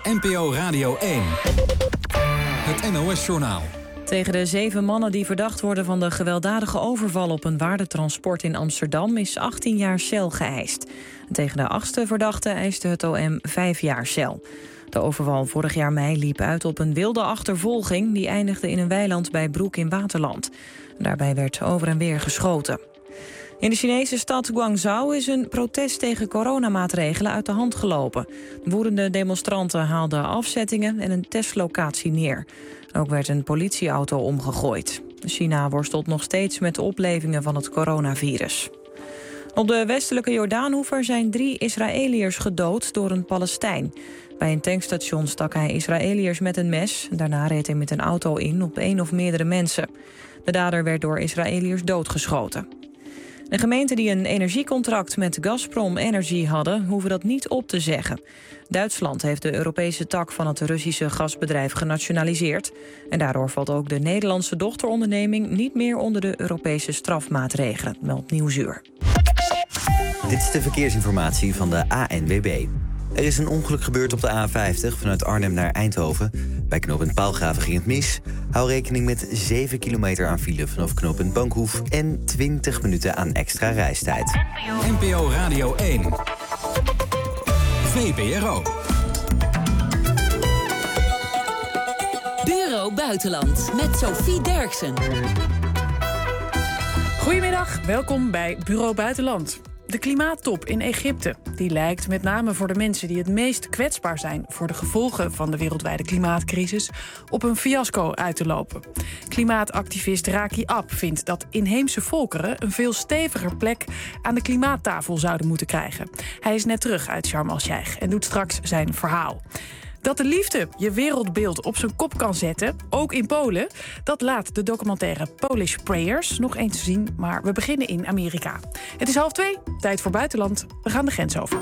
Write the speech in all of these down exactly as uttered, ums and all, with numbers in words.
N P O Radio één. Het N O S-journaal. Tegen de zeven mannen die verdacht worden van de gewelddadige overval op een waardetransport in Amsterdam is achttien jaar cel geëist. Tegen de achtste verdachte eiste het O M vijf jaar cel. De overval vorig jaar mei liep uit op een wilde achtervolging die eindigde in een weiland bij Broek in Waterland. Daarbij werd over en weer geschoten. In de Chinese stad Guangzhou is een protest tegen coronamaatregelen uit de hand gelopen. Woedende demonstranten haalden afzettingen en een testlocatie neer. Ook werd een politieauto omgegooid. China worstelt nog steeds met de oplevingen van het coronavirus. Op de westelijke Jordaanoever zijn drie Israëliërs gedood door een Palestijn. Bij een tankstation stak hij Israëliërs met een mes. Daarna reed hij met een auto in op één of meerdere mensen. De dader werd door Israëliërs doodgeschoten. De gemeenten die een energiecontract met Gazprom Energy hadden, hoeven dat niet op te zeggen. Duitsland heeft de Europese tak van het Russische gasbedrijf genationaliseerd. En daardoor valt ook de Nederlandse dochteronderneming niet meer onder de Europese strafmaatregelen, meldt Nieuwsuur. Dit is de verkeersinformatie van de A N W B. Er is een ongeluk gebeurd op de A vijftig vanuit Arnhem naar Eindhoven. Bij knooppunt Paalgraven ging het mis. Hou rekening met zeven kilometer aan file vanaf knooppunt Bankhoef en twintig minuten aan extra reistijd. N P O Radio één. V P R O. Bureau Buitenland met Sophie Derksen. Goedemiddag, welkom bij Bureau Buitenland. De klimaattop in Egypte die lijkt met name voor de mensen die het meest kwetsbaar zijn voor de gevolgen van de wereldwijde klimaatcrisis op een fiasco uit te lopen. Klimaatactivist Raki Ab vindt dat inheemse volkeren een veel steviger plek aan de klimaattafel zouden moeten krijgen. Hij is net terug uit Sharm el-Sheikh en doet straks zijn verhaal. Dat de liefde je wereldbeeld op zijn kop kan zetten, ook in Polen, dat laat de documentaire Polish Prayers nog eens zien, maar we beginnen in Amerika. Het is half twee, tijd voor buitenland. We gaan de grens over.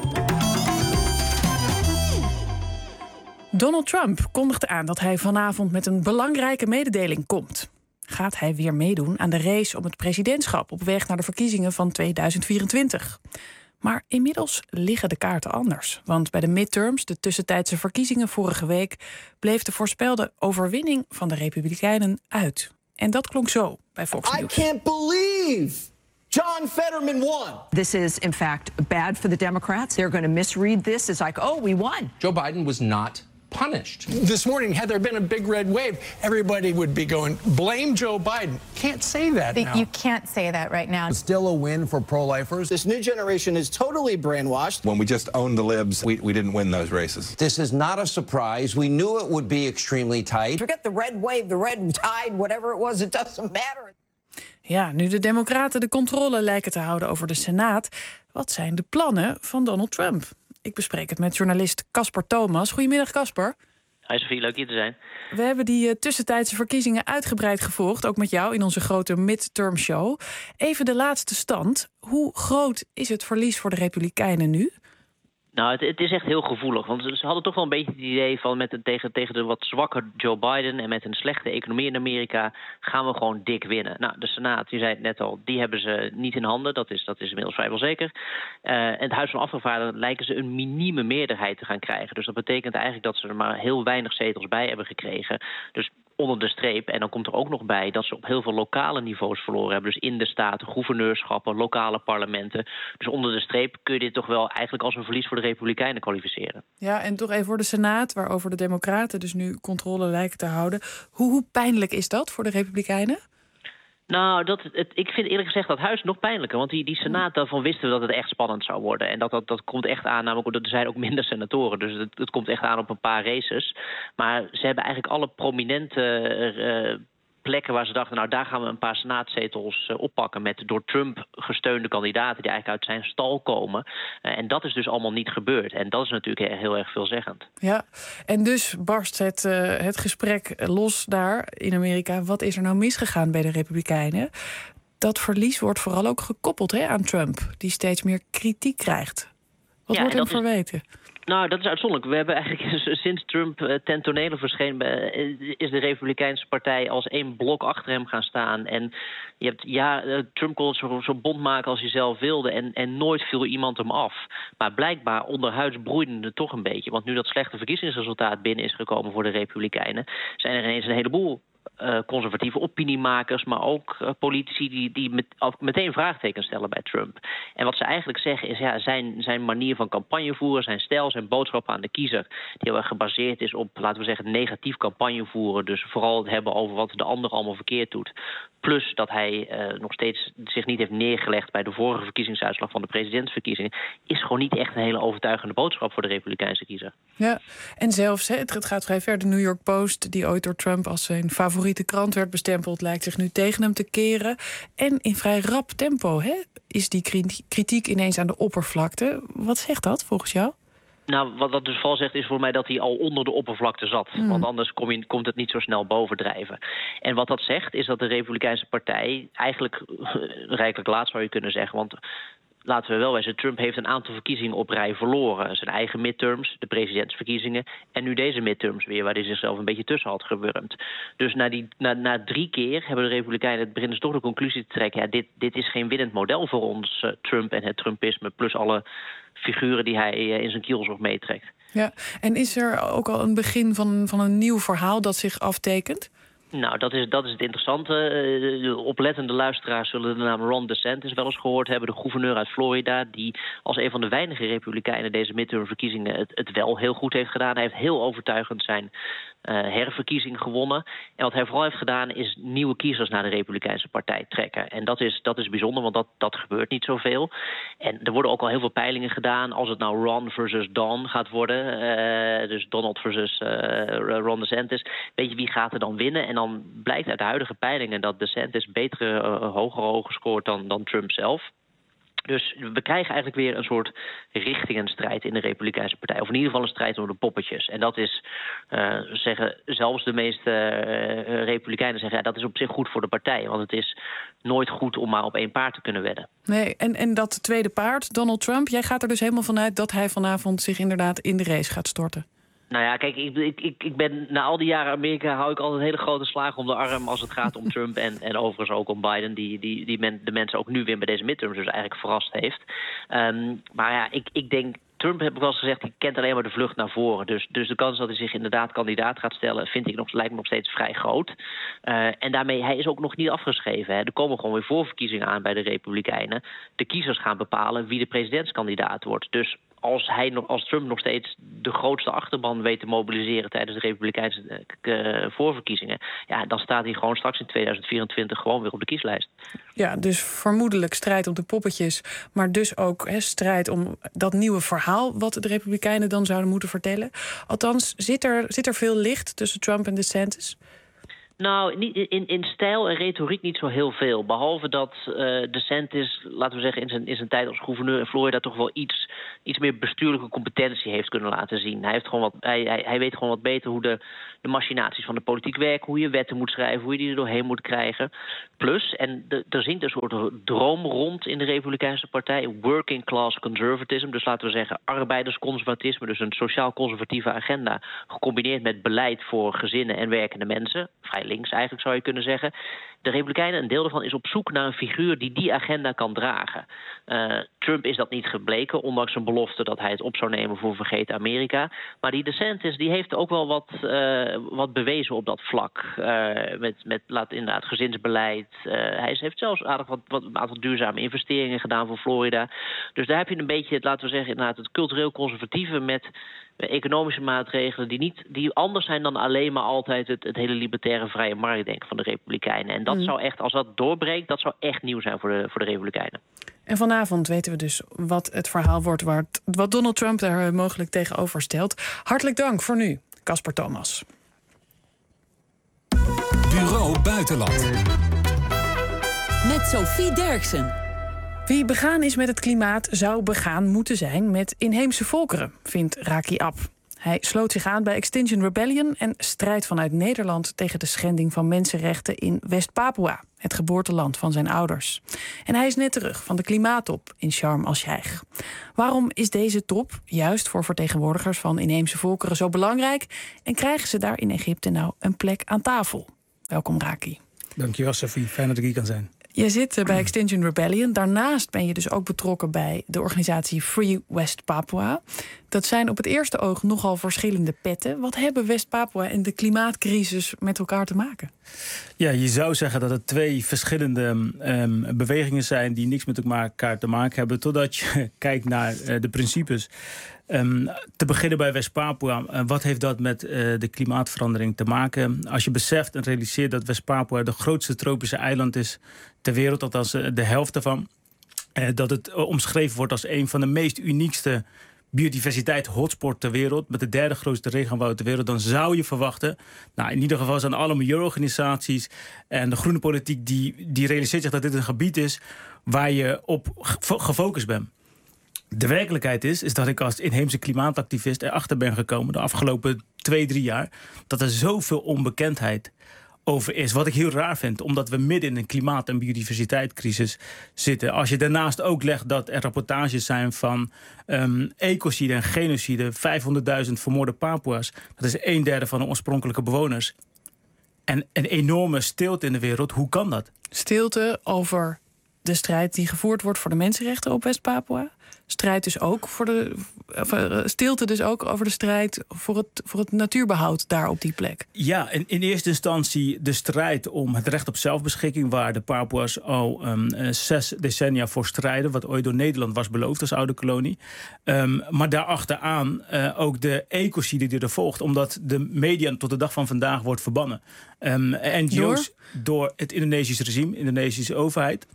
Donald Trump kondigde aan dat hij vanavond met een belangrijke mededeling komt. Gaat hij weer meedoen aan de race om het presidentschap op weg naar de verkiezingen van tweeduizend vierentwintig? Maar inmiddels liggen de kaarten anders. Want bij de midterms, de tussentijdse verkiezingen vorige week, bleef de voorspelde overwinning van de Republikeinen uit. En dat klonk zo bij Fox News. I can't believe John Fetterman won. This is, in fact, bad for the Democrats. They're going to misread this as like, oh, we won. Joe Biden was not punished. This morning, had there been a big red wave, everybody would be going, blame Joe Biden. Can't say that now. You can't say that right now. It's still a win for pro-lifers. This new generation is totally brainwashed. When we just owned the libs, we, we didn't win those races. This is not a surprise. We knew it would be extremely tight. Forget the red wave, the red tide, whatever it was, it doesn't matter. Ja, nu de Democraten de controle lijken te houden over de Senaat, wat zijn de plannen van Donald Trump? Ik bespreek het met journalist Casper Thomas. Goedemiddag, Casper. Hi Sophie, leuk hier te zijn. We hebben die uh, tussentijdse verkiezingen uitgebreid gevolgd, ook met jou in onze grote midterm show. Even de laatste stand. Hoe groot is het verlies voor de Republikeinen nu? Nou, het, het is echt heel gevoelig. Want ze hadden toch wel een beetje het idee van met een, tegen, tegen de wat zwakker Joe Biden en met een slechte economie in Amerika gaan we gewoon dik winnen. Nou, de Senaat, je zei het net al, die hebben ze niet in handen. Dat is, dat is inmiddels vrijwel zeker. Uh, en het Huis van Afgevaardigden lijken ze een minieme meerderheid te gaan krijgen. Dus dat betekent eigenlijk dat ze er maar heel weinig zetels bij hebben gekregen. Dus onder de streep. En dan komt er ook nog bij dat ze op heel veel lokale niveaus verloren hebben. Dus in de staten, gouverneurschappen, lokale parlementen. Dus onder de streep kun je dit toch wel eigenlijk als een verlies voor de Republikeinen kwalificeren. Ja, en toch even voor de Senaat, waarover de Democraten dus nu controle lijken te houden. Hoe, hoe pijnlijk is dat voor de Republikeinen? Nou, dat, het, ik vind eerlijk gezegd dat huis nog pijnlijker. Want die, die Senaat, daarvan wisten we dat het echt spannend zou worden. En dat, dat, dat komt echt aan, namelijk er zijn ook minder senatoren. Dus het, het komt echt aan op een paar races. Maar ze hebben eigenlijk alle prominente uh, plekken waar ze dachten, nou daar gaan we een paar senaatzetels uh, oppakken met door Trump gesteunde kandidaten die eigenlijk uit zijn stal komen. Uh, en dat is dus allemaal niet gebeurd. En dat is natuurlijk heel, heel erg veelzeggend. Ja, en dus barst het, uh, het gesprek los daar in Amerika. Wat is er nou misgegaan bij de Republikeinen? Dat verlies wordt vooral ook gekoppeld hè, aan Trump, die steeds meer kritiek krijgt. Wat ja, wordt hem dat is... verweten? Nou, dat is uitzonderlijk. We hebben eigenlijk sinds Trump uh, ten tonele verscheen, uh, is de Republikeinse Partij als één blok achter hem gaan staan. En je hebt, ja, uh, Trump kon het zo, zo bond maken als hij zelf wilde. En, en nooit viel iemand hem af. Maar blijkbaar onderhuids broeide het toch een beetje. Want nu dat slechte verkiezingsresultaat binnen is gekomen voor de Republikeinen, zijn er ineens een heleboel Uh, conservatieve opiniemakers, maar ook uh, politici die, die met, af, meteen vraagtekens stellen bij Trump. En wat ze eigenlijk zeggen is, ja, zijn, zijn manier van campagne voeren, zijn stijl, zijn boodschap aan de kiezer, die heel erg gebaseerd is op, laten we zeggen, negatief campagne voeren. Dus vooral het hebben over wat de ander allemaal verkeerd doet. Plus dat hij uh, nog steeds zich niet heeft neergelegd bij de vorige verkiezingsuitslag van de presidentsverkiezingen, is gewoon niet echt een hele overtuigende boodschap voor de Republikeinse kiezer. Ja, en zelfs, hè, het gaat vrij ver. De New York Post, die ooit door Trump als zijn favoriete krant werd bestempeld, lijkt zich nu tegen hem te keren. En in vrij rap tempo, hè, is die kritiek ineens aan de oppervlakte. Wat zegt dat volgens jou? Nou, wat dat dus vooral zegt is voor mij dat hij al onder de oppervlakte zat. Mm. Want anders kom je, komt het niet zo snel bovendrijven. En wat dat zegt is dat de Republikeinse Partij eigenlijk uh, rijkelijk laat zou je kunnen zeggen. Want laten we wel wijzen, Trump heeft een aantal verkiezingen op rij verloren. Zijn eigen midterms, de presidentsverkiezingen en nu deze midterms weer, waar hij zichzelf een beetje tussen had gewurmd. Dus na, die, na, na drie keer hebben de Republikeinen het beginnen toch de conclusie te trekken, ja, dit, dit is geen winnend model voor ons, uh, Trump en het Trumpisme, plus alle figuren die hij uh, in zijn kielzog meetrekt. Ja, en is er ook al een begin van, van een nieuw verhaal dat zich aftekent? Nou, dat is, dat is het interessante. De oplettende luisteraars zullen de naam Ron DeSantis wel eens gehoord hebben. De gouverneur uit Florida, die als een van de weinige Republikeinen deze midtermverkiezingen het, het wel heel goed heeft gedaan. Hij heeft heel overtuigend zijn uh, herverkiezing gewonnen. En wat hij vooral heeft gedaan is nieuwe kiezers naar de Republikeinse Partij trekken. En dat is, dat is bijzonder, want dat, dat gebeurt niet zoveel. En er worden ook al heel veel peilingen gedaan. Als het nou Ron versus Don gaat worden, uh, dus Donald versus uh, Ron DeSantis, weet je wie gaat er dan winnen? En dan blijkt uit de huidige peilingen dat DeSantis betere, uh, hogere ogen scoort dan, dan Trump zelf. Dus we krijgen eigenlijk weer een soort richtingenstrijd in de Republikeinse Partij. Of in ieder geval een strijd om de poppetjes. En dat is, uh, zeggen zelfs de meeste uh, Republikeinen zeggen, ja, dat is op zich goed voor de partij. Want het is nooit goed om maar op één paard te kunnen wedden. Nee, en, en dat tweede paard, Donald Trump, jij gaat er dus helemaal vanuit dat hij vanavond zich inderdaad in de race gaat storten. Nou ja, kijk, ik, ik, ik ben na al die jaren Amerika hou ik altijd hele grote slagen om de arm als het gaat om Trump en, en overigens ook om Biden, die, die, die men, de mensen ook nu weer bij deze midterms dus eigenlijk verrast heeft. Um, maar ja, ik, ik denk, Trump, heb ik wel eens gezegd, die kent alleen maar de vlucht naar voren. Dus, dus de kans dat hij zich inderdaad kandidaat gaat stellen, vind ik nog, lijkt me nog steeds vrij groot. Uh, en daarmee, hij is ook nog niet afgeschreven. Hè. Er komen gewoon weer voorverkiezingen aan bij de Republikeinen. De kiezers gaan bepalen wie de presidentskandidaat wordt. Dus als, hij nog, als Trump nog steeds de grootste achterban weet te mobiliseren tijdens de Republikeinse uh, voorverkiezingen, ja, dan staat hij gewoon straks in tweeduizend vierentwintig gewoon weer op de kieslijst. Ja, dus vermoedelijk strijd om de poppetjes, maar dus ook he, strijd om dat nieuwe verhaal wat de Republikeinen dan zouden moeten vertellen. Althans, zit er, zit er veel licht tussen Trump en DeSantis? Nou, niet, in, in stijl en retoriek niet zo heel veel. Behalve dat uh, DeSantis, laten we zeggen, in zijn, in zijn tijd als gouverneur in Florida toch wel iets, iets meer bestuurlijke competentie heeft kunnen laten zien. Hij, heeft gewoon wat, hij, hij, hij weet gewoon wat beter hoe de, de machinaties van de politiek werken, hoe je wetten moet schrijven, hoe je die er doorheen moet krijgen. Plus, en de, er zingt een soort droom rond in de Republikeinse Partij, working class conservatism. Dus laten we zeggen arbeidersconservatisme, dus een sociaal-conservatieve agenda, gecombineerd met beleid voor gezinnen en werkende mensen. Vrij links eigenlijk zou je kunnen zeggen. De Republikeinen, een deel daarvan, is op zoek naar een figuur die die agenda kan dragen. Uh, Trump is dat niet gebleken, ondanks zijn belofte dat hij het op zou nemen voor Vergeten Amerika. Maar die DeSantis die heeft ook wel wat, uh, wat bewezen op dat vlak. Uh, met, met laat inderdaad gezinsbeleid. Uh, hij heeft zelfs aardig wat, wat een aantal duurzame investeringen gedaan voor Florida. Dus daar heb je een beetje, laten we zeggen, inderdaad het cultureel conservatieve met economische maatregelen die niet die anders zijn dan alleen maar altijd het, het hele libertaire vrije marktdenken van de Republikeinen. En dat mm. zou echt, als dat doorbreekt, dat zou echt nieuw zijn voor de, voor de Republikeinen. En vanavond weten we dus wat het verhaal wordt, waar het, wat Donald Trump daar mogelijk tegenover stelt. Hartelijk dank voor nu, Casper Thomas. Bureau Buitenland. Met Sophie Derksen. Wie begaan is met het klimaat zou begaan moeten zijn met inheemse volkeren, vindt Raki Ab. Hij sloot zich aan bij Extinction Rebellion en strijdt vanuit Nederland tegen de schending van mensenrechten in West-Papua, het geboorteland van zijn ouders. En hij is net terug van de klimaattop in Sharm el-Sheikh. Waarom is deze top, juist voor vertegenwoordigers van inheemse volkeren, zo belangrijk? En krijgen ze daar in Egypte nou een plek aan tafel? Welkom, Raki. Dankjewel, Sophie. Fijn dat ik hier kan zijn. Je zit bij Extinction Rebellion. Daarnaast ben je dus ook betrokken bij de organisatie Free West Papua. Dat zijn op het eerste oog nogal verschillende petten. Wat hebben West-Papua en de klimaatcrisis met elkaar te maken? Ja, je zou zeggen dat het twee verschillende um, bewegingen zijn die niks met elkaar te maken hebben, totdat je kijkt naar uh, de principes. Um, te beginnen bij West-Papua. Uh, wat heeft dat met uh, de klimaatverandering te maken? Als je beseft en realiseert dat West-Papua de grootste tropische eiland is ter wereld, althans uh, de helft ervan. Uh, dat het uh, omschreven wordt als een van de meest uniekste biodiversiteit hotspot ter wereld, met de derde grootste regenwoud ter wereld, dan zou je verwachten, nou in ieder geval zijn alle milieuorganisaties en de groene politiek die, die realiseert zich dat dit een gebied is waar je op gefocust bent. De werkelijkheid is, is dat ik als inheemse klimaatactivist erachter ben gekomen de afgelopen twee, drie jaar, dat er zoveel onbekendheid over is. Wat ik heel raar vind, omdat we midden in een klimaat- en biodiversiteitscrisis zitten. Als je daarnaast ook legt dat er rapportages zijn van um, ecocide en genocide, vijfhonderdduizend vermoorde Papua's, dat is een derde van de oorspronkelijke bewoners. En een enorme stilte in de wereld, hoe kan dat? Stilte over de strijd die gevoerd wordt voor de mensenrechten op West-Papua. Strijd dus ook voor de, stilte dus ook over de strijd voor het, voor het natuurbehoud daar op die plek. Ja, in, in eerste instantie de strijd om het recht op zelfbeschikking, waar de Papua's al um, zes decennia voor strijden, wat ooit door Nederland was beloofd als oude kolonie. Um, maar daarachteraan uh, ook de ecocide die er volgt, omdat de media tot de dag van vandaag wordt verbannen. Um, N G O's door? door het Indonesische regime, de Indonesische overheid.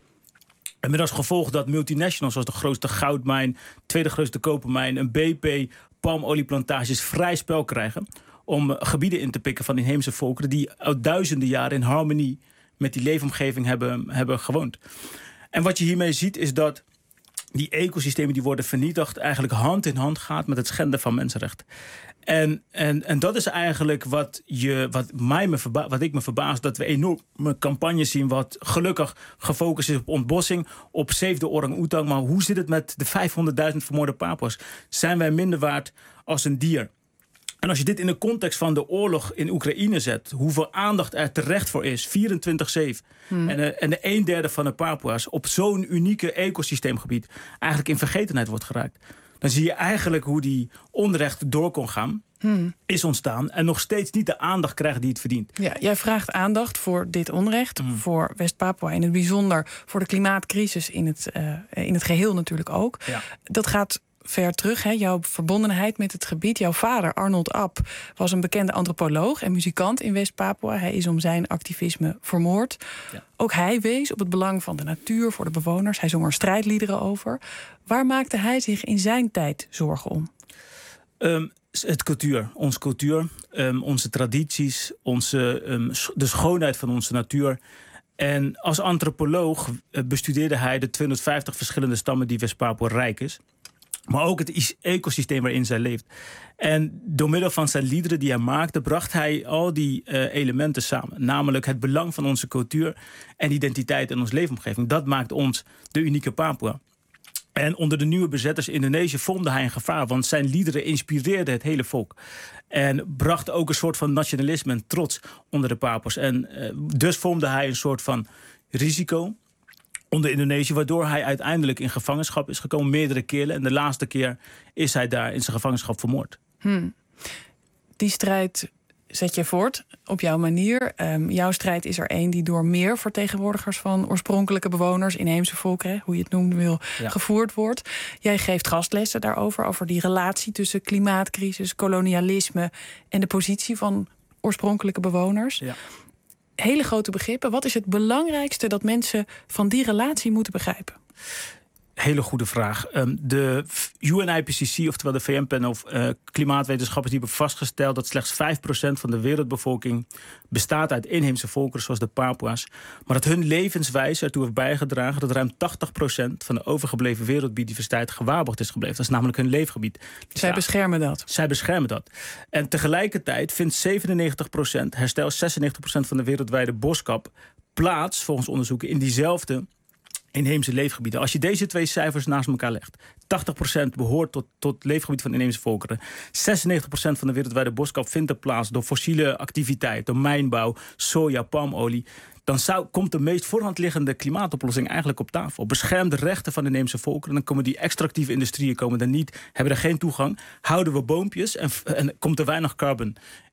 En met als gevolg dat multinationals zoals de grootste goudmijn, tweede grootste kopermijn, een B P, palmolieplantages vrij spel krijgen om gebieden in te pikken van inheemse volkeren die al duizenden jaren in harmonie met die leefomgeving hebben, hebben gewoond. En wat je hiermee ziet is dat die ecosystemen die worden vernietigd eigenlijk hand in hand gaat met het schenden van mensenrechten. En, en, en dat is eigenlijk wat, je, wat, mij me verba- wat ik me verbaast, dat we enorme campagnes zien wat gelukkig gefocust is op ontbossing, op save de orang-oetang. Maar hoe zit het met de vijfhonderdduizend vermoorde Papua's? Zijn wij minder waard als een dier? En als je dit in de context van de oorlog in Oekraïne zet, hoeveel aandacht er terecht voor is, vierentwintig zeven. Hmm. En, uh, en de een derde van de Papua's op zo'n unieke ecosysteemgebied eigenlijk in vergetenheid wordt geraakt. Dan zie je eigenlijk hoe die onrecht door kon gaan, hmm. is ontstaan en nog steeds niet de aandacht krijgt die het verdient. Ja, jij vraagt aandacht voor dit onrecht, hmm. voor West-Papua in het bijzonder, voor de klimaatcrisis in het, uh, in het geheel natuurlijk ook. Ja. Dat gaat ver terug, hè? Jouw verbondenheid met het gebied. Jouw vader, Arnold App, was een bekende antropoloog en muzikant in West-Papua. Hij is om zijn activisme vermoord. Ja. Ook hij wees op het belang van de natuur voor de bewoners. Hij zong er strijdliederen over. Waar maakte hij zich in zijn tijd zorgen om? Um, het cultuur, onze cultuur, um, onze tradities, onze, um, de schoonheid van onze natuur. En als antropoloog bestudeerde hij de tweehonderdvijftig verschillende stammen die West-Papua rijk is. Maar ook het ecosysteem waarin zij leeft. En door middel van zijn liederen die hij maakte, bracht hij al die uh, elementen samen. Namelijk het belang van onze cultuur en identiteit in onze leefomgeving. Dat maakt ons de unieke Papua. En onder de nieuwe bezetters in Indonesië vormde hij een gevaar, want zijn liederen inspireerden het hele volk. En brachten ook een soort van nationalisme en trots onder de Papua's. En uh, dus vormde hij een soort van risico onder Indonesië, waardoor hij uiteindelijk in gevangenschap is gekomen, meerdere keren. En de laatste keer is hij daar in zijn gevangenschap vermoord. Hmm. Die strijd zet je voort op jouw manier. Um, jouw strijd is er één die door meer vertegenwoordigers van oorspronkelijke bewoners, inheemse volkeren, hoe je het noemen wil, ja. gevoerd wordt. Jij geeft gastlessen daarover, over die relatie tussen klimaatcrisis, kolonialisme en de positie van oorspronkelijke bewoners. Ja. Hele grote begrippen. Wat is het belangrijkste dat mensen van die relatie moeten begrijpen? Hele goede vraag. Um, de U N I P C C, oftewel de V N-panel of uh, klimaatwetenschappers, die hebben vastgesteld dat slechts vijf procent van de wereldbevolking bestaat uit inheemse volkeren zoals de Papua's. Maar dat hun levenswijze ertoe heeft bijgedragen dat ruim tachtig procent van de overgebleven wereldbiodiversiteit gewaarborgd is gebleven. Dat is namelijk hun leefgebied. Dus zij beschermen dat. Zij beschermen dat. En tegelijkertijd vindt zevenennegentig procent, herstel zesennegentig procent van de wereldwijde boskap plaats, volgens onderzoeken, in diezelfde inheemse leefgebieden. Als je deze twee cijfers naast elkaar legt, tachtig procent behoort tot, tot leefgebied van inheemse volkeren, zesennegentig procent van de wereldwijde boskap vindt er plaats door fossiele activiteit, door mijnbouw, soja, palmolie, dan zou, komt de meest voorhand liggende klimaatoplossing eigenlijk op tafel. Bescherm de rechten van de inheemse volkeren, dan komen die extractieve industrieën komen er niet, hebben er geen toegang, houden we boompjes en, en komt er weinig carbon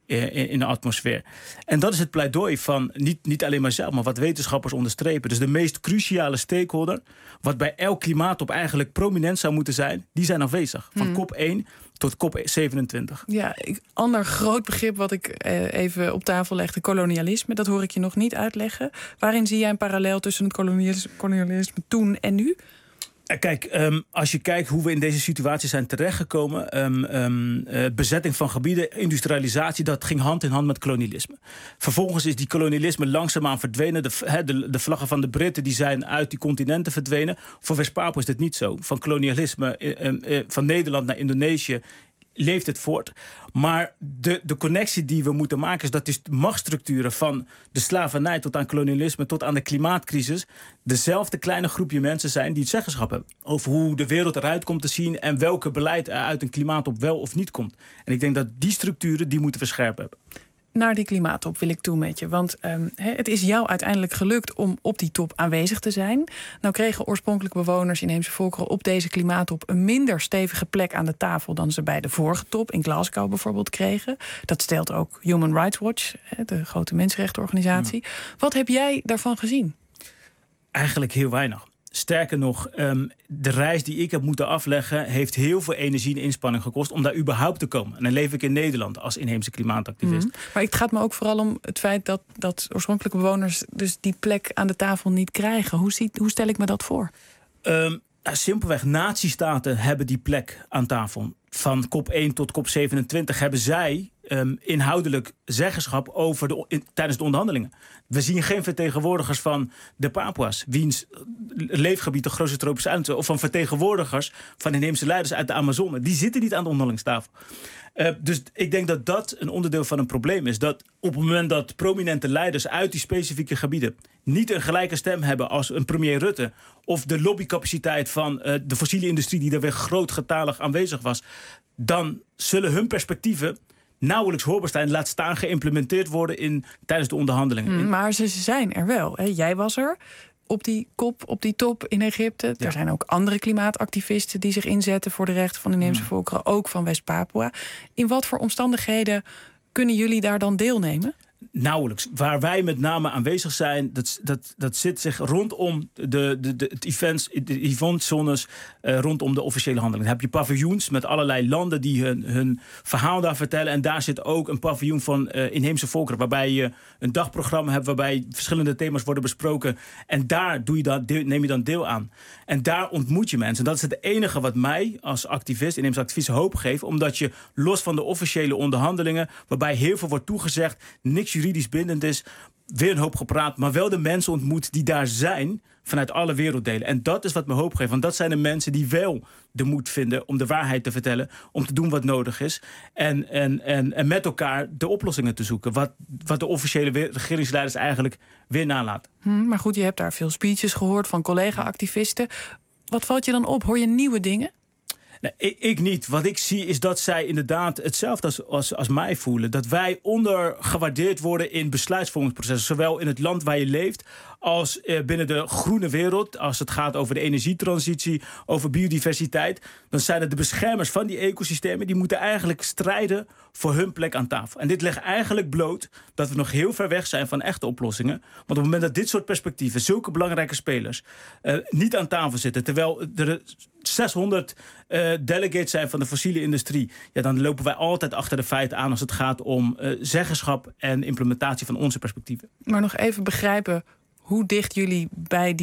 in de atmosfeer. En dat is het pleidooi van niet, niet alleen mijzelf, maar wat wetenschappers onderstrepen. Dus de meest cruciale stakeholder, wat bij elk klimaattop eigenlijk prominent zou moeten zijn, die zijn afwezig. Van hmm. kop één tot kop zevenentwintig. Ja, ik, ander groot begrip wat ik eh, even op tafel legde, kolonialisme. Dat hoor ik je nog niet uitleggen. Waarin zie jij een parallel tussen het kolonialisme, kolonialisme toen en nu? Kijk, um, als je kijkt hoe we in deze situatie zijn terechtgekomen, Um, um, uh, bezetting van gebieden, industrialisatie, dat ging hand in hand met kolonialisme. Vervolgens is die kolonialisme langzaamaan verdwenen. De, he, de, de vlaggen van de Britten die zijn uit die continenten verdwenen. Voor West-Papua is dit niet zo. Van kolonialisme uh, uh, van Nederland naar Indonesië leeft het voort. Maar de, de connectie die we moeten maken is dat is de machtsstructuren van de slavernij tot aan kolonialisme tot aan de klimaatcrisis dezelfde kleine groepje mensen zijn die het zeggenschap hebben over hoe de wereld eruit komt te zien en welke beleid er uit een klimaatop wel of niet komt. En ik denk dat die structuren die moeten we scherp hebben. Naar die klimaattop wil ik toe met je. Want um, he, het is jou uiteindelijk gelukt om op die top aanwezig te zijn. Nou kregen oorspronkelijke bewoners, inheemse volkeren, op deze klimaattop een minder stevige plek aan de tafel dan ze bij de vorige top in Glasgow bijvoorbeeld kregen. Dat stelt ook Human Rights Watch, de grote mensenrechtenorganisatie. Ja. Wat heb jij daarvan gezien? Eigenlijk heel weinig. Sterker nog, um, de reis die ik heb moeten afleggen heeft heel veel energie en inspanning gekost om daar überhaupt te komen. En dan leef ik in Nederland als inheemse klimaatactivist. Mm-hmm. Maar het gaat me ook vooral om het feit dat, dat oorspronkelijke bewoners dus die plek aan de tafel niet krijgen. Hoe, ziet, hoe stel ik me dat voor? Um, nou, simpelweg, nazistaten hebben die plek aan tafel. Van kop één tot kop zevenentwintig hebben zij um, inhoudelijk zeggenschap over de, in, tijdens de onderhandelingen. We zien geen vertegenwoordigers van de Papua's, wiens leefgebied de grootste tropische eilanden, of van vertegenwoordigers van inheemse leiders uit de Amazone. Die zitten niet aan de onderhandelingstafel. Uh, dus ik denk dat dat een onderdeel van een probleem is. Dat op het moment dat prominente leiders uit die specifieke gebieden niet een gelijke stem hebben als een premier Rutte, of de lobbycapaciteit van uh, de fossiele industrie die er weer grootgetalig aanwezig was, dan zullen hun perspectieven nauwelijks hoorbaar zijn, laat staan geïmplementeerd worden in, tijdens de onderhandelingen. Mm, maar ze zijn er wel. Hè? Jij was er op die kop, op die top in Egypte. Ja. Er zijn ook andere klimaatactivisten die zich inzetten voor de rechten van inheemse mm. volkeren, ook van West-Papua. In wat voor omstandigheden kunnen jullie daar dan deelnemen? Nauwelijks. Waar wij met name aanwezig zijn, dat, dat, dat zit zich rondom de, de, de, het events, de eventzones, uh, rondom de officiële handelingen. Dan heb je paviljoens met allerlei landen die hun, hun verhaal daar vertellen. En daar zit ook een paviljoen van uh, inheemse volkeren, waarbij je een dagprogramma hebt, waarbij verschillende thema's worden besproken. En daar doe je dan, deel, neem je dan deel aan. En daar ontmoet je mensen. En dat is het enige wat mij als activist, inheemse activist, hoop geeft. Omdat je los van de officiële onderhandelingen, waarbij heel veel wordt toegezegd, niks juridisch bindend is, weer een hoop gepraat, maar wel de mensen ontmoet die daar zijn vanuit alle werelddelen. En dat is wat me hoop geeft. Want dat zijn de mensen die wel de moed vinden om de waarheid te vertellen, om te doen wat nodig is. En, en, en, en met elkaar de oplossingen te zoeken. Wat, wat de officiële regeringsleiders eigenlijk weer nalaten. Hmm, maar goed, je hebt daar veel speeches gehoord van collega-activisten. Wat valt je dan op? Hoor je nieuwe dingen? Nee, ik, ik niet. Wat ik zie is dat zij inderdaad hetzelfde als, als, als mij voelen. Dat wij ondergewaardeerd worden in besluitvormingsprocessen. Zowel in het land waar je leeft als eh, binnen de groene wereld. Als het gaat over de energietransitie, over biodiversiteit. Dan zijn het de beschermers van die ecosystemen. Die moeten eigenlijk strijden voor hun plek aan tafel. En dit legt eigenlijk bloot dat we nog heel ver weg zijn van echte oplossingen. Want op het moment dat dit soort perspectieven, zulke belangrijke spelers, uh, niet aan tafel zitten, terwijl er zeshonderd uh, delegates zijn van de fossiele industrie, ja, dan lopen wij altijd achter de feiten aan als het gaat om uh, zeggenschap en implementatie van onze perspectieven. Maar nog even begrijpen hoe dicht jullie bij die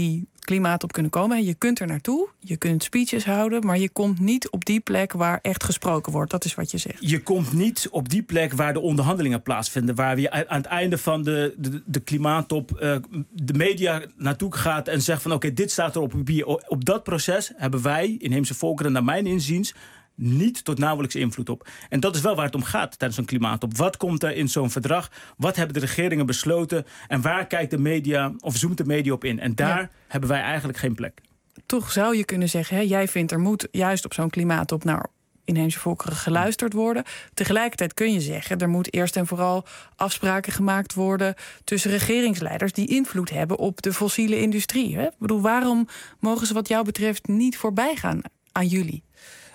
klimaatop kunnen komen. Je kunt er naartoe, je kunt speeches houden, maar je komt niet op die plek waar echt gesproken wordt. Dat is wat je zegt. Je komt niet op die plek waar de onderhandelingen plaatsvinden, waar we aan het einde van de, de, de klimaattop uh, de media naartoe gaat en zegt van oké, okay, dit staat er op papier. Op dat proces hebben wij, inheemse volkeren, naar mijn inziens, niet tot nauwelijks invloed op. En dat is wel waar het om gaat tijdens een klimaattop. Wat komt er in zo'n verdrag? Wat hebben de regeringen besloten? En waar kijkt de media of zoomt de media op in? En daar ja. hebben wij eigenlijk geen plek. Toch zou je kunnen zeggen, hè, jij vindt er moet juist op zo'n klimaattop naar inheemse volkeren geluisterd worden. Tegelijkertijd kun je zeggen, er moet eerst en vooral afspraken gemaakt worden tussen regeringsleiders die invloed hebben op de fossiele industrie. Hè? Ik bedoel, waarom mogen ze wat jou betreft niet voorbij gaan aan jullie?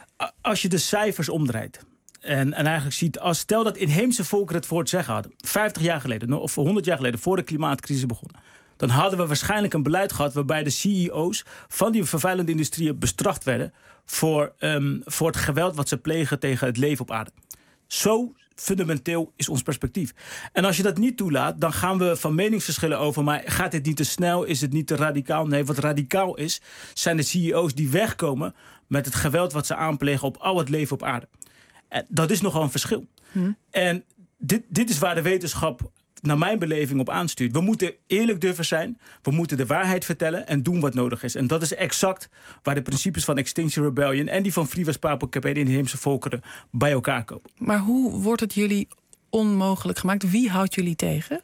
Als je de cijfers omdraait en, en eigenlijk ziet, als stel dat inheemse volkeren het voor het zeggen hadden, vijftig jaar geleden of honderd jaar geleden, voor de klimaatcrisis begon, dan hadden we waarschijnlijk een beleid gehad waarbij de C E O's van die vervuilende industrieën bestraft werden voor, um, voor het geweld wat ze plegen tegen het leven op aarde. Zo fundamenteel is ons perspectief. En als je dat niet toelaat, dan gaan we van meningsverschillen over, maar gaat dit niet te snel? Is het niet te radicaal? Nee, wat radicaal is, zijn de C E O's die wegkomen met het geweld wat ze aanplegen op al het leven op aarde. En dat is nogal een verschil. Hm. En dit, dit is waar de wetenschap naar mijn beleving op aanstuurt. We moeten eerlijk durven zijn. We moeten de waarheid vertellen en doen wat nodig is. En dat is exact waar de principes van Extinction Rebellion en die van Free West Papua Cape de inheemse volkeren bij elkaar komen. Maar hoe wordt het jullie onmogelijk gemaakt? Wie houdt jullie tegen?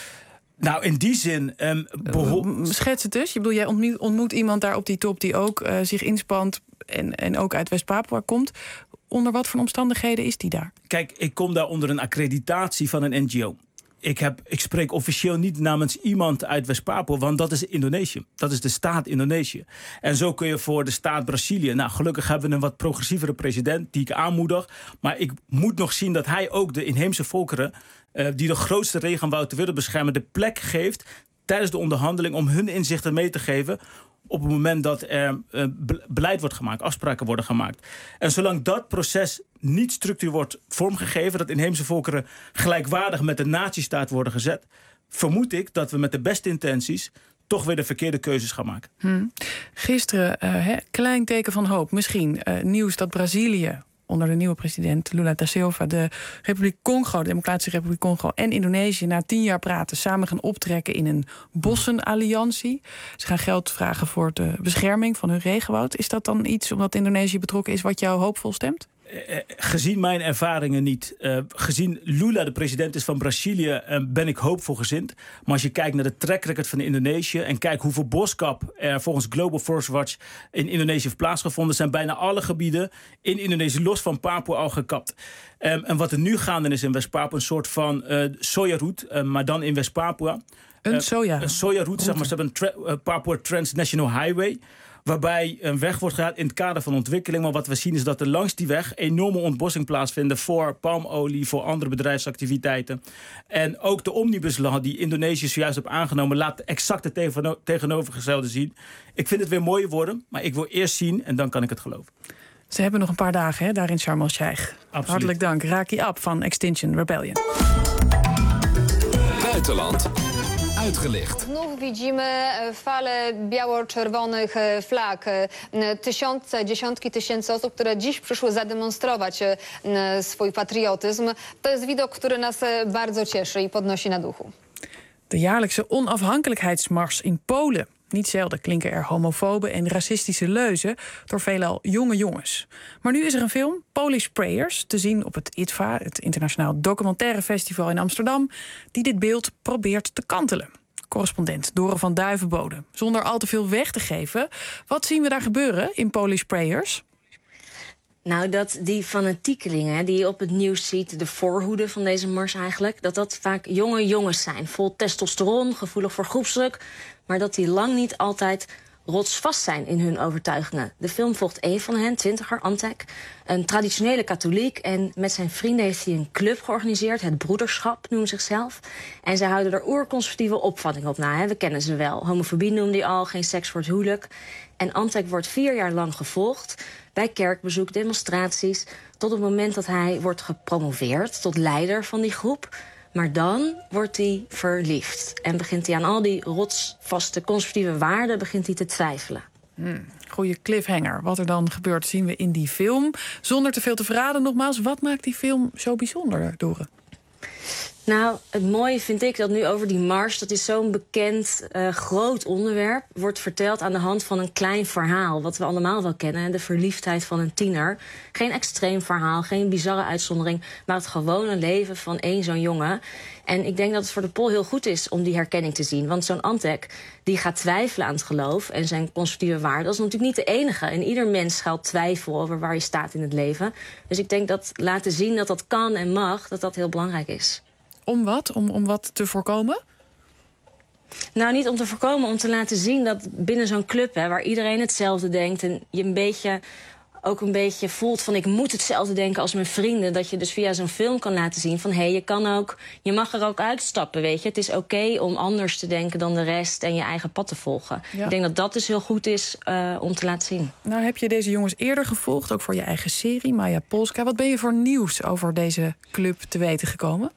Nou, in die zin... Um, beho- Schets het dus. Je bedoel, jij ontmoet, ontmoet iemand daar op die top die ook uh, zich inspant en, en ook uit West-Papua komt. Onder wat voor omstandigheden is die daar? Kijk, ik kom daar onder een accreditatie van een N G O. Ik, heb, ik spreek officieel niet namens iemand uit West-Papua, want dat is Indonesië. Dat is de staat Indonesië. En zo kun je voor de staat Brazilië... Nou, gelukkig hebben we een wat progressievere president die ik aanmoedig. Maar ik moet nog zien dat hij ook de inheemse volkeren, Uh, die de grootste regenwoud ter wereld beschermen, de plek geeft tijdens de onderhandeling om hun inzichten mee te geven op het moment dat er uh, beleid wordt gemaakt, afspraken worden gemaakt. En zolang dat proces niet structuur wordt vormgegeven, dat inheemse volkeren gelijkwaardig met de natiestaat worden gezet, vermoed ik dat we met de beste intenties toch weer de verkeerde keuzes gaan maken. Hmm. Gisteren, uh, he, klein teken van hoop, misschien uh, nieuws dat Brazilië onder de nieuwe president Lula da Silva de Republiek Congo, de Democratische Republiek Congo en Indonesië na tien jaar praten samen gaan optrekken in een bossenalliantie. Ze gaan geld vragen voor de bescherming van hun regenwoud. Is dat dan iets, omdat Indonesië betrokken is, wat jou hoopvol stemt? Uh, gezien mijn ervaringen niet. Uh, gezien Lula de president is van Brazilië, uh, ben ik hoopvol gezind. Maar als je kijkt naar de track record van Indonesië en kijkt hoeveel boskap er volgens Global Forest Watch in Indonesië heeft plaatsgevonden, zijn bijna alle gebieden in Indonesië los van Papua al gekapt. Um, en wat er nu gaande is in West-Papua, een soort van uh, sojaroute, uh, maar dan in West-Papua. Een uh, soja? Een sojaroute, zeg maar. Ze hebben een tra- uh, Papua Transnational Highway, waarbij een weg wordt gehad in het kader van ontwikkeling. Maar wat we zien is dat er langs die weg enorme ontbossing plaatsvindt voor palmolie, voor andere bedrijfsactiviteiten. En ook de omnibuslaw die Indonesië zojuist heeft aangenomen, laat exact het tegeno- tegenovergestelde zien. Ik vind het weer mooie worden, maar ik wil eerst zien en dan kan ik het geloven. Ze hebben nog een paar dagen hè, daar in Sharm el-Sheikh. Absoluut. Hartelijk dank. Raki Ab van Extinction Rebellion. Buitenland uitgelicht. Znów widzimy falę biało-czerwonych flag. Tysiące, dziesiątki tysięcy osób, które dziś przyszły zademonstrować swój patriotyzm. To jest widok, który nas bardzo cieszy i podnosi na duchu. De jaarlijkse onafhankelijkheidsmars in Polen. Niet zelden klinken er homofobe en racistische leuzen door veelal jonge jongens. Maar nu is er een film, Polish Prayers, te zien op het I T V A, het Internationaal Documentaire Festival in Amsterdam, die dit beeld probeert te kantelen. Correspondent Dore van Duivenbode. Zonder al te veel weg te geven, wat zien we daar gebeuren in Polish Prayers? Nou, dat die fanatiekelingen die je op het nieuws ziet, de voorhoede van deze mars eigenlijk, dat dat vaak jonge jongens zijn, vol testosteron, gevoelig voor groepsdruk, maar dat die lang niet altijd rotsvast zijn in hun overtuigingen. De film volgt één van hen, twintiger, Antek, een traditionele katholiek, en met zijn vrienden heeft hij een club georganiseerd, het Broederschap noemen zichzelf. En zij houden er oerconservatieve opvatting op na, hè. We kennen ze wel. Homofobie noemde hij al, geen seks voor het huwelijk. En Antek wordt vier jaar lang gevolgd bij kerkbezoek, demonstraties, tot het moment dat hij wordt gepromoveerd tot leider van die groep. Maar dan wordt hij verliefd. En begint hij aan al die rotsvaste conservatieve waarden begint hij te twijfelen. Hmm, goeie cliffhanger. Wat er dan gebeurt zien we in die film. Zonder te veel te verraden nogmaals, wat maakt die film zo bijzonder, Dore? Nou, het mooie vind ik dat nu over die mars... dat is zo'n bekend uh, groot onderwerp... wordt verteld aan de hand van een klein verhaal... wat we allemaal wel kennen, de verliefdheid van een tiener. Geen extreem verhaal, geen bizarre uitzondering... maar het gewone leven van één zo'n jongen. En ik denk dat het voor de Pool heel goed is om die herkenning te zien. Want zo'n Antek die gaat twijfelen aan het geloof... en zijn conservatieve waarden, dat is natuurlijk niet de enige. En ieder mens schuilt twijfel over waar je staat in het leven. Dus ik denk dat laten zien dat dat kan en mag... dat dat heel belangrijk is. Om wat? Om, om wat te voorkomen? Nou, niet om te voorkomen, om te laten zien dat binnen zo'n club... Hè, waar iedereen hetzelfde denkt en je een beetje, ook een beetje voelt van... ik moet hetzelfde denken als mijn vrienden... dat je dus via zo'n film kan laten zien van... hé, hey, je kan ook, je mag er ook uitstappen, weet je. Het is oké okay om anders te denken dan de rest... en je eigen pad te volgen. Ja. Ik denk dat dat dus heel goed is uh, om te laten zien. Nou, heb je deze jongens eerder gevolgd, ook voor je eigen serie, Maja Polska. Wat ben je voor nieuws over deze club te weten gekomen?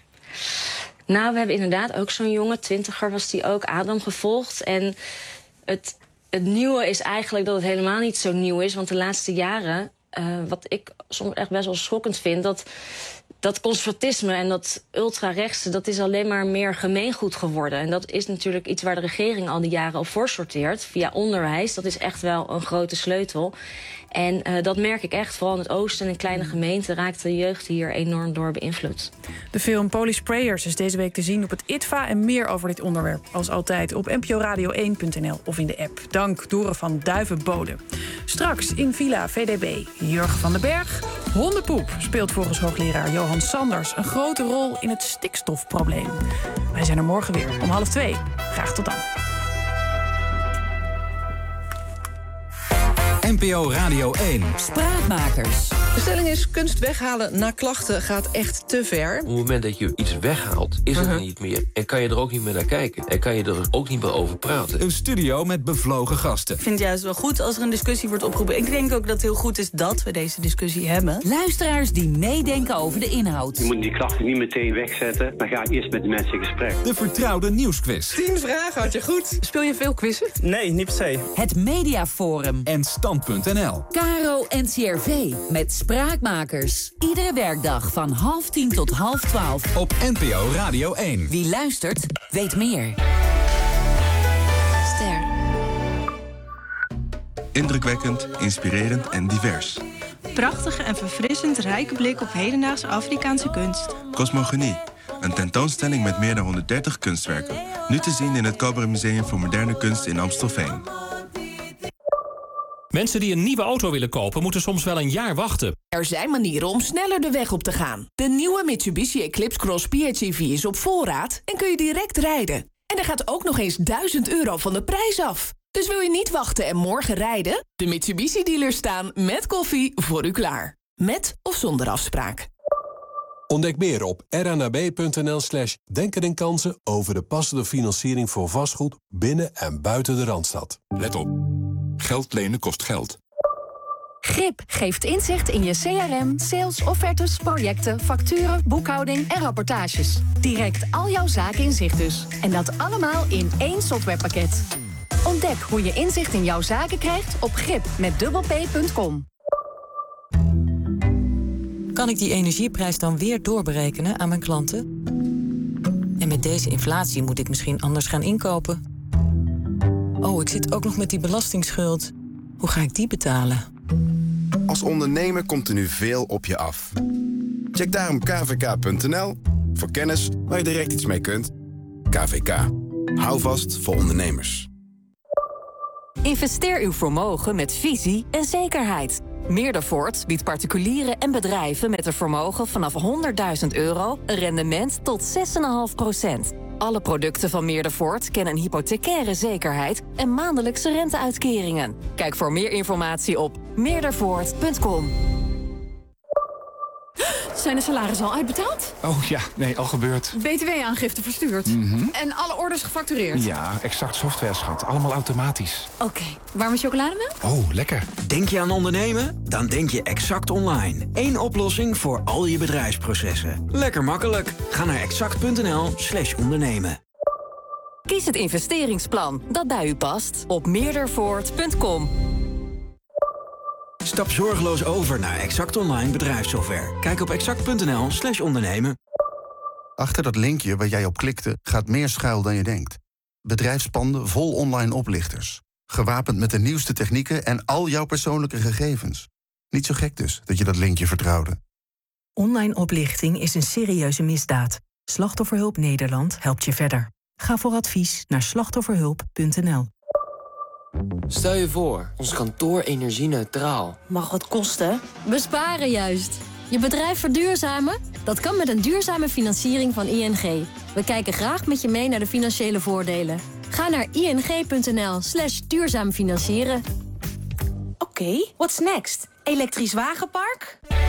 Nou, we hebben inderdaad ook zo'n jongen, twintiger was die ook, Adam, gevolgd. En het, het nieuwe is eigenlijk dat het helemaal niet zo nieuw is. Want de laatste jaren, uh, wat ik soms echt best wel schokkend vind... dat, dat conservatisme en dat ultrarechtse, dat is alleen maar meer gemeengoed geworden. En dat is natuurlijk iets waar de regering al die jaren op voor sorteert. Via onderwijs, dat is echt wel een grote sleutel. En uh, dat merk ik echt, vooral in het oosten en in kleine gemeenten... raakt de jeugd hier enorm door beïnvloed. De film Polish Prayers is deze week te zien op het I T V A... en meer over dit onderwerp, als altijd, op n p o radio één punt n l of in de app. Dank Dore van Duivenbode. Straks in Villa V D B, Jurgen van den Berg. Hondenpoep speelt volgens hoogleraar Johan Sanders... een grote rol in het stikstofprobleem. Wij zijn er morgen weer om half twee. Graag tot dan. N P O Radio één. Spraakmakers. De stelling is, kunst weghalen na klachten gaat echt te ver. Op het moment dat je iets weghaalt, is het er niet meer. En kan je er ook niet meer naar kijken. En kan je er ook niet meer over praten. Een studio met bevlogen gasten. Ik vind het juist wel goed als er een discussie wordt opgeroepen. Ik denk ook dat het heel goed is dat we deze discussie hebben. Luisteraars die meedenken over de inhoud. Je moet die klachten niet meteen wegzetten, maar ga eerst met de mensen in gesprek. De vertrouwde nieuwsquiz. Tien vragen had je goed. Speel je veel quizzen? Nee, niet per se. Het Mediaforum. En stand punt n l. Caro en C R V met Spraakmakers. Iedere werkdag van half tien tot half twaalf. Op N P O Radio één. Wie luistert, weet meer. Ster. Indrukwekkend, inspirerend en divers. Prachtige en verfrissend rijke blik op hedendaagse Afrikaanse kunst. Cosmogonie. Een tentoonstelling met meer dan honderddertig kunstwerken. Nu te zien in het Cabaret Museum voor Moderne Kunst in Amstelveen. Mensen die een nieuwe auto willen kopen, moeten soms wel een jaar wachten. Er zijn manieren om sneller de weg op te gaan. De nieuwe Mitsubishi Eclipse Cross P H E V is op voorraad en kun je direct rijden. En er gaat ook nog eens duizend euro van de prijs af. Dus wil je niet wachten en morgen rijden? De Mitsubishi-dealers staan met koffie voor u klaar. Met of zonder afspraak. Ontdek meer op r n a b punt n l slash denken en kansen over de passende financiering voor vastgoed binnen en buiten de Randstad. Let op. Geld lenen kost geld. Grip geeft inzicht in je C R M, sales, offertes, projecten, facturen, boekhouding en rapportages. Direct al jouw zaken in zicht dus. En dat allemaal in één softwarepakket. Ontdek hoe je inzicht in jouw zaken krijgt op grip met dubbel p punt com. Kan ik die energieprijs dan weer doorberekenen aan mijn klanten? En met deze inflatie moet ik misschien anders gaan inkopen. Oh, ik zit ook nog met die belastingsschuld. Hoe ga ik die betalen? Als ondernemer komt er nu veel op je af. Check daarom k v k punt n l voor kennis waar je direct iets mee kunt. K V K. Hou vast voor ondernemers. Investeer uw vermogen met visie en zekerheid. Meerdervoort biedt particulieren en bedrijven met een vermogen vanaf honderdduizend euro een rendement tot zes komma vijf procent. Alle producten van Meerdervoort kennen een hypothecaire zekerheid en maandelijkse renteuitkeringen. Kijk voor meer informatie op meerdervoort punt com. Zijn de salarissen al uitbetaald? Oh ja, nee, al gebeurd. B T W-aangifte verstuurd? Mm-hmm. En alle orders gefactureerd? Ja, Exact Software, schat. Allemaal automatisch. Oké, okay. Warme chocolademelk? Oh, lekker. Denk je aan ondernemen? Dan denk je Exact Online. Eén oplossing voor al je bedrijfsprocessen. Lekker makkelijk. Ga naar exact.nl slash ondernemen. Kies het investeringsplan dat bij u past op meerdervoort punt com. Stap zorgeloos over naar Exact Online bedrijfssoftware. Kijk op exact.nl slash ondernemen. Achter dat linkje waar jij op klikte gaat meer schuil dan je denkt. Bedrijfspanden vol online oplichters. Gewapend met de nieuwste technieken en al jouw persoonlijke gegevens. Niet zo gek dus dat je dat linkje vertrouwde. Online oplichting is een serieuze misdaad. Slachtofferhulp Nederland helpt je verder. Ga voor advies naar slachtofferhulp punt n l. Stel je voor, ons kantoor energie-neutraal. Mag wat kosten? Besparen juist. Je bedrijf verduurzamen? Dat kan met een duurzame financiering van I N G. We kijken graag met je mee naar de financiële voordelen. Ga naar ing.nl slash duurzaam financieren. Oké, okay, what's next? Elektrisch wagenpark?